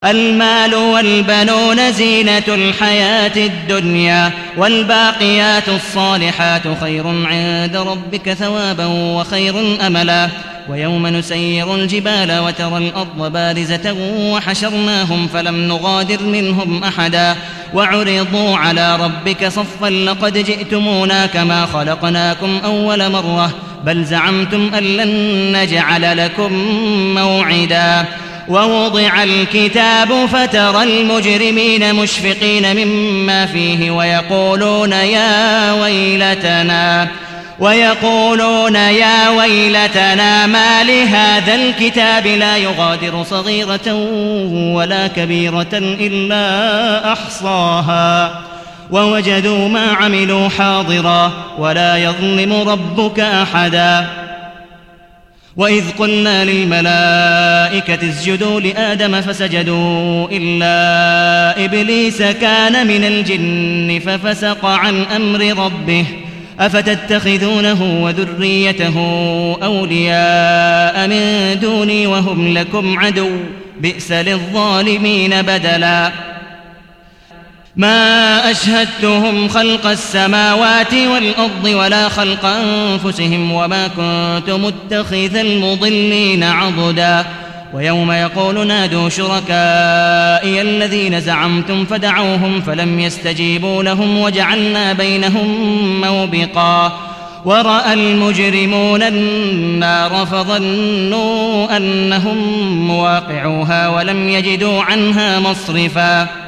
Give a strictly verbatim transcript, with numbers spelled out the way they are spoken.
المال والبنون زينة الحياة الدنيا، والباقيات الصالحات خير عند ربك ثوابا وخير أملا. ويوم نسير الجبال وترى الأرض بارزة وحشرناهم فلم نغادر منهم أحدا وعرضوا على ربك صفا لقد جئتمونا كما خلقناكم أول مرة بل زعمتم أن لن نجعل لكم موعدا. ووضع الكتاب فترى المجرمين مشفقين مما فيه ويقولون يا ويلتنا ويقولون يا ويلتنا ما لهذا الكتاب لا يغادر صغيرة ولا كبيرة إلا أحصاها ووجدوا ما عملوا حاضرا ولا يظلم ربك أحدا. وإذ قلنا للملائكة اسجدوا لآدم فسجدوا إلا إبليس كان من الجن ففسق عن أمر ربه أفتتخذونه وذريته أولياء من دوني وهم لكم عدو بئس للظالمين بدلا. ما أشهدتهم خلق السماوات والأرض ولا خلق أنفسهم وما كنت متخذ المضلين عضدا. ويوم يقول نادوا شركائي الذين زعمتم فدعوهم فلم يستجيبوا لهم وجعلنا بينهم موبقا. ورأى المجرمون النار فظنوا أنهم مواقعوها ولم يجدوا عنها مصرفا.